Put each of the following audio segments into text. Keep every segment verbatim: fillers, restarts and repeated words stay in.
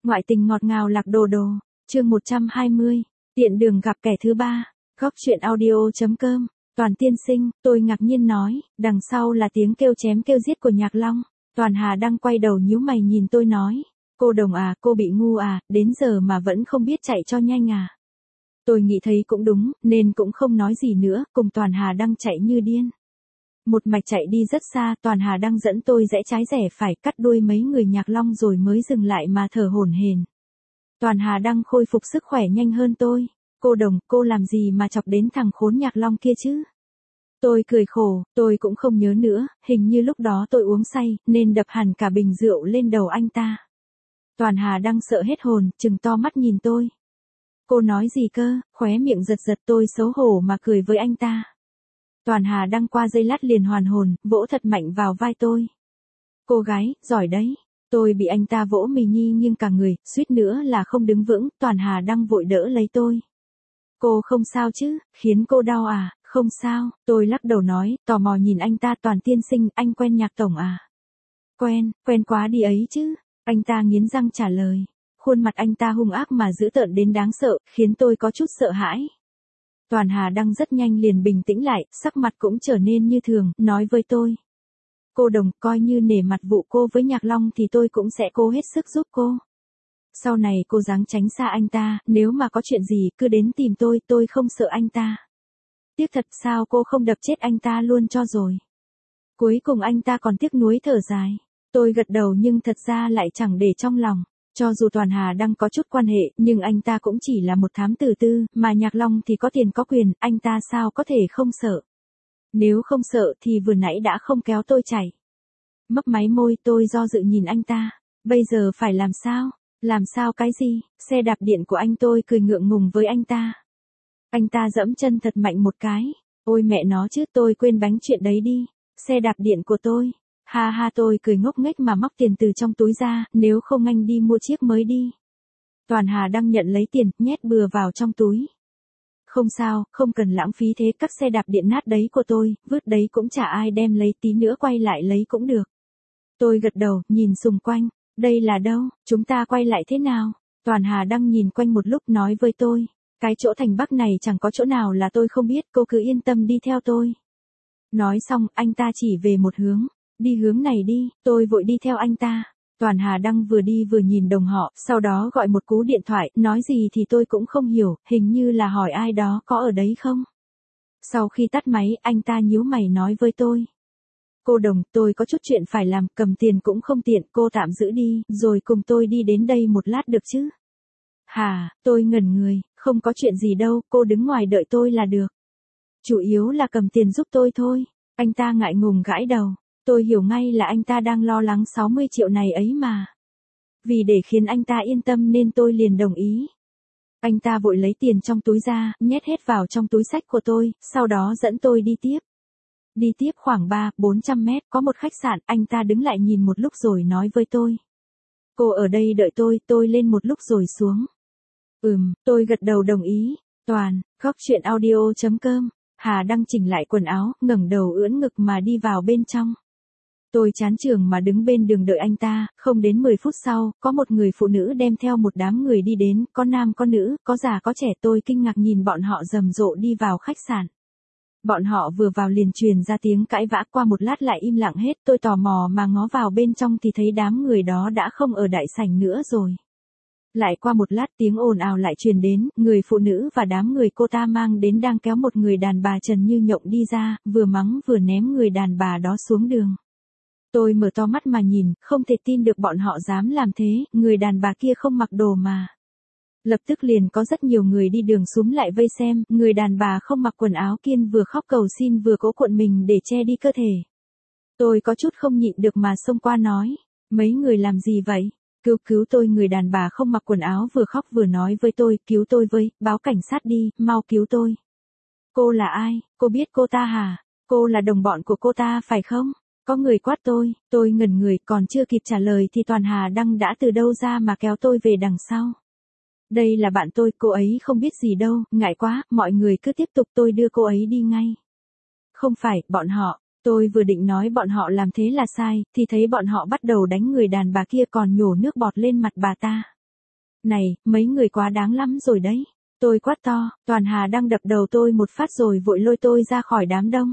Ngoại tình ngọt ngào lạc đồ đồ, chương một trăm hai mươi, tiện đường gặp kẻ thứ ba, góc truyện audio.com, Toàn tiên sinh, tôi ngạc nhiên nói, đằng sau là tiếng kêu chém kêu giết của Nhạc Long. Toàn Hà đang quay đầu nhíu mày nhìn tôi nói, cô Đồng à, cô bị ngu à, đến giờ mà vẫn không biết chạy cho nhanh à. Tôi nghĩ thấy cũng đúng, nên cũng không nói gì nữa, cùng Toàn Hà đang chạy như điên. Một mạch chạy đi rất xa, Toàn Hà đang dẫn tôi rẽ trái rẽ phải cắt đuôi mấy người Nhạc Long rồi mới dừng lại mà thở hổn hển. Toàn Hà đang khôi phục sức khỏe nhanh hơn tôi. Cô Đồng, cô làm gì mà chọc đến thằng khốn Nhạc Long kia chứ? Tôi cười khổ, tôi cũng không nhớ nữa, hình như lúc đó tôi uống say, nên đập hẳn cả bình rượu lên đầu anh ta. Toàn Hà đang sợ hết hồn, trừng to mắt nhìn tôi. Cô nói gì cơ, khóe miệng giật giật, tôi xấu hổ mà cười với anh ta. Toàn Hà đang qua giây lát liền hoàn hồn, vỗ thật mạnh vào vai tôi. Cô gái, giỏi đấy. Tôi bị anh ta vỗ mì nhi nghiêng cả người, suýt nữa là không đứng vững, Toàn Hà đang vội đỡ lấy tôi. Cô không sao chứ, khiến cô đau à? Không sao, tôi lắc đầu nói, tò mò nhìn anh ta. Toàn tiên sinh, anh quen Nhạc tổng à? Quen, quen quá đi ấy chứ. Anh ta nghiến răng trả lời. Khuôn mặt anh ta hung ác mà dữ tợn đến đáng sợ, khiến tôi có chút sợ hãi. Toàn Hà đang rất nhanh liền bình tĩnh lại, sắc mặt cũng trở nên như thường, nói với tôi. Cô Đồng, coi như nể mặt vụ cô với Nhạc Long thì tôi cũng sẽ cố hết sức giúp cô. Sau này cô ráng tránh xa anh ta, nếu mà có chuyện gì cứ đến tìm tôi, tôi không sợ anh ta. Tiếc thật, sao cô không đập chết anh ta luôn cho rồi. Cuối cùng anh ta còn tiếc nuối thở dài. Tôi gật đầu nhưng thật ra lại chẳng để trong lòng. Cho dù Toàn Hà đang có chút quan hệ, nhưng anh ta cũng chỉ là một thám tử tư, mà Nhạc Long thì có tiền có quyền, anh ta sao có thể không sợ. Nếu không sợ thì vừa nãy đã không kéo tôi chạy. Mấp máy môi, tôi do dự nhìn anh ta. Bây giờ phải làm sao? Làm sao cái gì? Xe đạp điện của anh. Tôi cười ngượng ngùng với anh ta. Anh ta giẫm chân thật mạnh một cái. Ôi mẹ nó chứ, tôi quên bánh chuyện đấy đi. Xe đạp điện của tôi. Ha ha, tôi cười ngốc nghếch mà móc tiền từ trong túi ra, nếu không anh đi mua chiếc mới đi. Toàn Hà đang nhận lấy tiền, nhét bừa vào trong túi. Không sao, không cần lãng phí thế, các xe đạp điện nát đấy của tôi, vứt đấy cũng chả ai đem lấy, tí nữa quay lại lấy cũng được. Tôi gật đầu, nhìn xung quanh. Đây là đâu, chúng ta quay lại thế nào? Toàn Hà đang nhìn quanh một lúc nói với tôi. Cái chỗ thành Bắc này chẳng có chỗ nào là tôi không biết, cô cứ yên tâm đi theo tôi. Nói xong, anh ta chỉ về một hướng. Đi hướng này đi, tôi vội đi theo anh ta. Toàn Hà Đăng vừa đi vừa nhìn đồng họ, sau đó gọi một cú điện thoại, nói gì thì tôi cũng không hiểu, hình như là hỏi ai đó có ở đấy không. Sau khi tắt máy, anh ta nhíu mày nói với tôi. Cô Đồng, tôi có chút chuyện phải làm, cầm tiền cũng không tiện, cô tạm giữ đi, rồi cùng tôi đi đến đây một lát được chứ. Hà, tôi ngẩn người, không có chuyện gì đâu, cô đứng ngoài đợi tôi là được. Chủ yếu là cầm tiền giúp tôi thôi. Anh ta ngại ngùng gãi đầu. Tôi hiểu ngay là anh ta đang lo lắng sáu mươi triệu này ấy mà. Vì để khiến anh ta yên tâm nên tôi liền đồng ý. Anh ta vội lấy tiền trong túi ra, nhét hết vào trong túi xách của tôi, sau đó dẫn tôi đi tiếp. Đi tiếp khoảng ba bốn trăm mét, có một khách sạn, anh ta đứng lại nhìn một lúc rồi nói với tôi. Cô ở đây đợi tôi, tôi lên một lúc rồi xuống. Ừm, tôi gật đầu đồng ý. Toàn, góc truyện audio.com, Hà đang chỉnh lại quần áo, ngẩng đầu ưỡn ngực mà đi vào bên trong. Tôi chán chường mà đứng bên đường đợi anh ta, không đến mười phút sau, có một người phụ nữ đem theo một đám người đi đến, có nam có nữ, có già có trẻ. Tôi kinh ngạc nhìn bọn họ rầm rộ đi vào khách sạn. Bọn họ vừa vào liền truyền ra tiếng cãi vã, qua một lát lại im lặng hết. Tôi tò mò mà ngó vào bên trong thì thấy đám người đó đã không ở đại sảnh nữa rồi. Lại qua một lát tiếng ồn ào lại truyền đến, người phụ nữ và đám người cô ta mang đến đang kéo một người đàn bà trần như nhộng đi ra, vừa mắng vừa ném người đàn bà đó xuống đường. Tôi mở to mắt mà nhìn, không thể tin được bọn họ dám làm thế, người đàn bà kia không mặc đồ mà. Lập tức liền có rất nhiều người đi đường xúm lại vây xem, người đàn bà không mặc quần áo kia vừa khóc cầu xin vừa cố cuộn mình để che đi cơ thể. Tôi có chút không nhịn được mà xông qua nói, mấy người làm gì vậy? Cứu cứu tôi. Người đàn bà không mặc quần áo vừa khóc vừa nói với tôi, cứu tôi với, báo cảnh sát đi, mau cứu tôi. Cô là ai? Cô biết cô ta hả? Cô là đồng bọn của cô ta phải không? Có người quát tôi, tôi ngẩn người, còn chưa kịp trả lời thì Toàn Hà Đăng đã từ đâu ra mà kéo tôi về đằng sau. Đây là bạn tôi, cô ấy không biết gì đâu, ngại quá, mọi người cứ tiếp tục, tôi đưa cô ấy đi ngay. Không phải, bọn họ, tôi vừa định nói bọn họ làm thế là sai, thì thấy bọn họ bắt đầu đánh người đàn bà kia còn nhổ nước bọt lên mặt bà ta. Này, mấy người quá đáng lắm rồi đấy. Tôi quát to, Toàn Hà đang đập đầu tôi một phát rồi vội lôi tôi ra khỏi đám đông.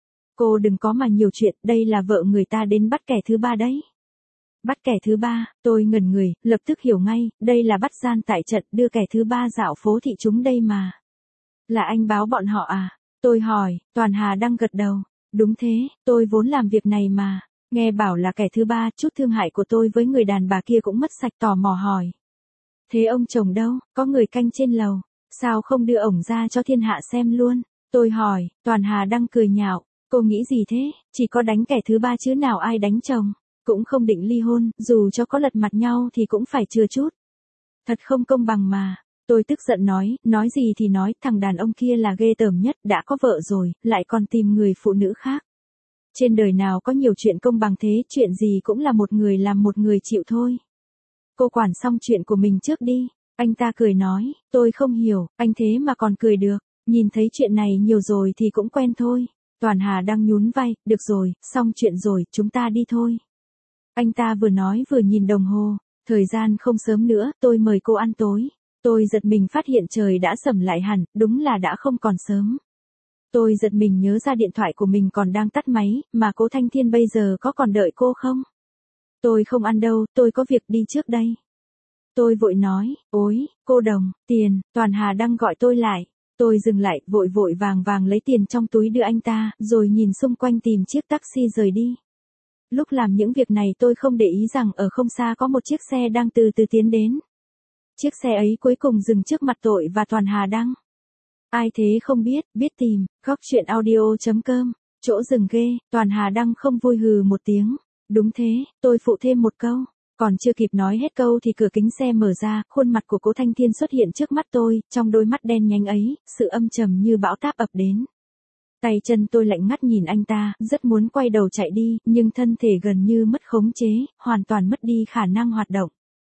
Cô đừng có mà nhiều chuyện, đây là vợ người ta đến bắt kẻ thứ ba đấy. Bắt kẻ thứ ba, tôi ngẩn người, lập tức hiểu ngay, đây là bắt gian tại trận đưa kẻ thứ ba dạo phố thị chúng đây mà. Là anh báo bọn họ à? Tôi hỏi, Toàn Hà đang gật đầu. Đúng thế, tôi vốn làm việc này mà. Nghe bảo là kẻ thứ ba, chút thương hại của tôi với người đàn bà kia cũng mất sạch, tò mò hỏi. Thế ông chồng đâu, có người canh trên lầu, sao không đưa ổng ra cho thiên hạ xem luôn? Tôi hỏi, Toàn Hà đang cười nhạo, cô nghĩ gì thế, chỉ có đánh kẻ thứ ba chứ nào ai đánh chồng, cũng không định ly hôn, dù cho có lật mặt nhau thì cũng phải chừa chút. Thật không công bằng mà. Tôi tức giận nói, nói gì thì nói, thằng đàn ông kia là ghê tởm nhất, đã có vợ rồi, lại còn tìm người phụ nữ khác. Trên đời nào có nhiều chuyện công bằng thế, chuyện gì cũng là một người làm một người chịu thôi. Cô quản xong chuyện của mình trước đi. Anh ta cười nói, tôi không hiểu, anh thế mà còn cười được, nhìn thấy chuyện này nhiều rồi thì cũng quen thôi. Toàn Hà đang nhún vai, được rồi, xong chuyện rồi, chúng ta đi thôi. Anh ta vừa nói vừa nhìn đồng hồ, thời gian không sớm nữa, tôi mời cô ăn tối. Tôi giật mình phát hiện trời đã sẩm lại hẳn, đúng là đã không còn sớm. Tôi giật mình nhớ ra điện thoại của mình còn đang tắt máy, mà cố Thanh Thiên bây giờ có còn đợi cô không? Tôi không ăn đâu, tôi có việc đi trước đây. Tôi vội nói, ối, cô Đồng, tiền, Toàn Hà đang gọi tôi lại. Tôi dừng lại, vội vội vàng vàng lấy tiền trong túi đưa anh ta, rồi nhìn xung quanh tìm chiếc taxi rời đi. Lúc làm những việc này tôi không để ý rằng ở không xa có một chiếc xe đang từ từ tiến đến. Chiếc xe ấy cuối cùng dừng trước mặt tôi và Toàn Hà Đăng. Ai thế không biết, biết tìm, góc chuyện audio chấm com, chỗ dừng ghê, Toàn Hà Đăng không vui hừ một tiếng. Đúng thế, tôi phụ thêm một câu. Còn chưa kịp nói hết câu thì cửa kính xe mở ra, khuôn mặt của cố Thanh Thiên xuất hiện trước mắt tôi, trong đôi mắt đen nhánh ấy, sự âm trầm như bão táp ập đến. Tay chân tôi lạnh ngắt nhìn anh ta, rất muốn quay đầu chạy đi, nhưng thân thể gần như mất khống chế, hoàn toàn mất đi khả năng hoạt động.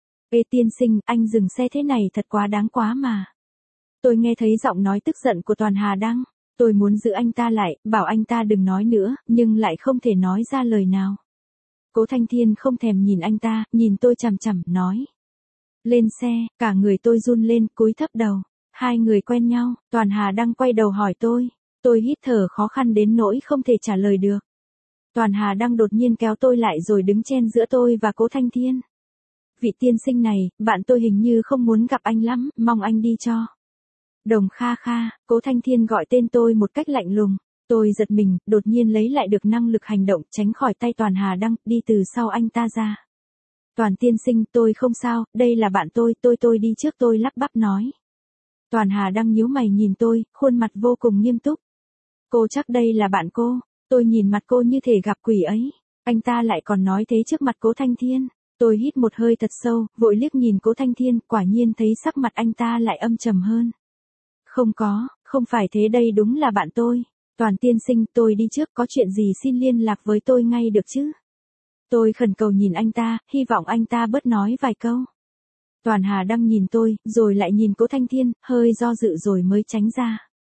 Ê tiên sinh, anh dừng xe thế này thật quá đáng quá mà. Tôi nghe thấy giọng nói tức giận của Toàn Hà Đăng. Tôi muốn giữ anh ta lại, bảo anh ta đừng nói nữa, nhưng lại không thể nói ra lời nào. Cố Thanh Thiên không thèm nhìn anh ta, nhìn tôi chằm chằm, nói. Lên xe, cả người tôi run lên, cúi thấp đầu. Hai người quen nhau, Toàn Hà Đăng quay đầu hỏi tôi. Tôi hít thở khó khăn đến nỗi không thể trả lời được. Toàn Hà Đăng đột nhiên kéo tôi lại rồi đứng chen giữa tôi và Cố Thanh Thiên. Vị tiên sinh này, bạn tôi hình như không muốn gặp anh lắm, mong anh đi cho. Đồng Kha Kha, Cố Thanh Thiên gọi tên tôi một cách lạnh lùng. Tôi giật mình, đột nhiên lấy lại được năng lực hành động, tránh khỏi tay Toàn Hà Đăng, đi từ sau anh ta ra. Toàn tiên sinh, tôi không sao, đây là bạn tôi, tôi tôi đi trước, tôi lắp bắp nói. Toàn Hà Đăng nhíu mày nhìn tôi, khuôn mặt vô cùng nghiêm túc. Cô chắc đây là bạn cô, tôi nhìn mặt cô như thể gặp quỷ ấy. Anh ta lại còn nói thế trước mặt Cố Thanh Thiên. Tôi hít một hơi thật sâu, vội liếc nhìn Cố Thanh Thiên, quả nhiên thấy sắc mặt anh ta lại âm trầm hơn. Không có, không phải thế, đây đúng là bạn tôi. Toàn tiên sinh, tôi đi trước, có chuyện gì xin liên lạc với tôi ngay được chứ? Tôi khẩn cầu nhìn anh ta, hy vọng anh ta bớt nói vài câu. Toàn Hà Đăng nhìn tôi, rồi lại nhìn Cố Thanh Thiên, hơi do dự rồi mới tránh ra.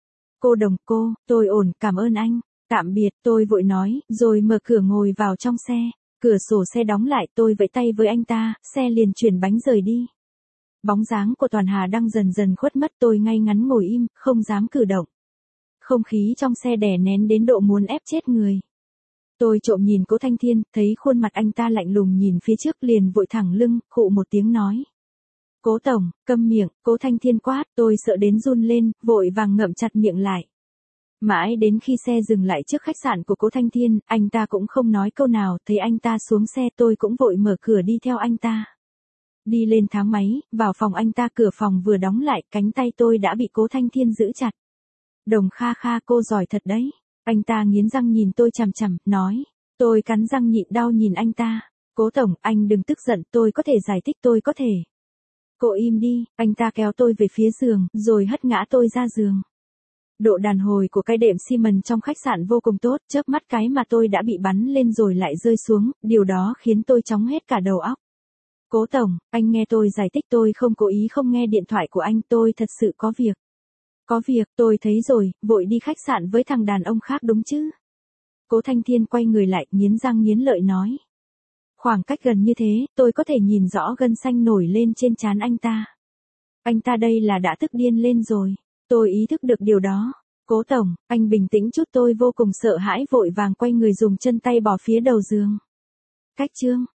Cô Đồng, cô, tôi ổn, cảm ơn anh. Tạm biệt, tôi vội nói, rồi mở cửa ngồi vào trong xe. Cửa sổ xe đóng lại, tôi vẫy tay với anh ta, xe liền chuyển bánh rời đi. Bóng dáng của Toàn Hà Đăng dần dần khuất mất, tôi ngay ngắn ngồi im, không dám cử động. Không khí trong xe đè nén đến độ muốn ép chết người. Tôi trộm nhìn Cố Thanh Thiên, thấy khuôn mặt anh ta lạnh lùng nhìn phía trước, liền vội thẳng lưng, khụ một tiếng nói. Cố tổng, câm miệng, Cố Thanh Thiên quát, tôi sợ đến run lên, vội vàng ngậm chặt miệng lại. Mãi đến khi xe dừng lại trước khách sạn của Cố Thanh Thiên, anh ta cũng không nói câu nào, thấy anh ta xuống xe tôi cũng vội mở cửa đi theo anh ta. Đi lên thang máy, vào phòng anh ta, cửa phòng vừa đóng lại, cánh tay tôi đã bị Cố Thanh Thiên giữ chặt. Đồng Kha Kha, cô giỏi thật đấy. Anh ta nghiến răng nhìn tôi chằm chằm, nói. Tôi cắn răng nhịn đau nhìn anh ta. Cố tổng, anh đừng tức giận, tôi có thể giải thích, tôi có thể. Cô im đi, anh ta kéo tôi về phía giường, rồi hất ngã tôi ra giường. Độ đàn hồi của cái đệm xi mần trong khách sạn vô cùng tốt, chớp mắt cái mà tôi đã bị bắn lên rồi lại rơi xuống, điều đó khiến tôi chóng hết cả đầu óc. Cố tổng, anh nghe tôi giải thích, tôi không cố ý không nghe điện thoại của anh, tôi thật sự có việc. Có việc, tôi thấy rồi, vội đi khách sạn với thằng đàn ông khác đúng chứ? Cố Thanh Thiên quay người lại, nghiến răng nghiến lợi nói. Khoảng cách gần như thế, tôi có thể nhìn rõ gân xanh nổi lên trên trán anh ta. Anh ta đây là đã tức điên lên rồi. Tôi ý thức được điều đó. Cố tổng, anh bình tĩnh chút, tôi vô cùng sợ hãi vội vàng quay người dùng chân tay bỏ phía đầu giường. Cách chương,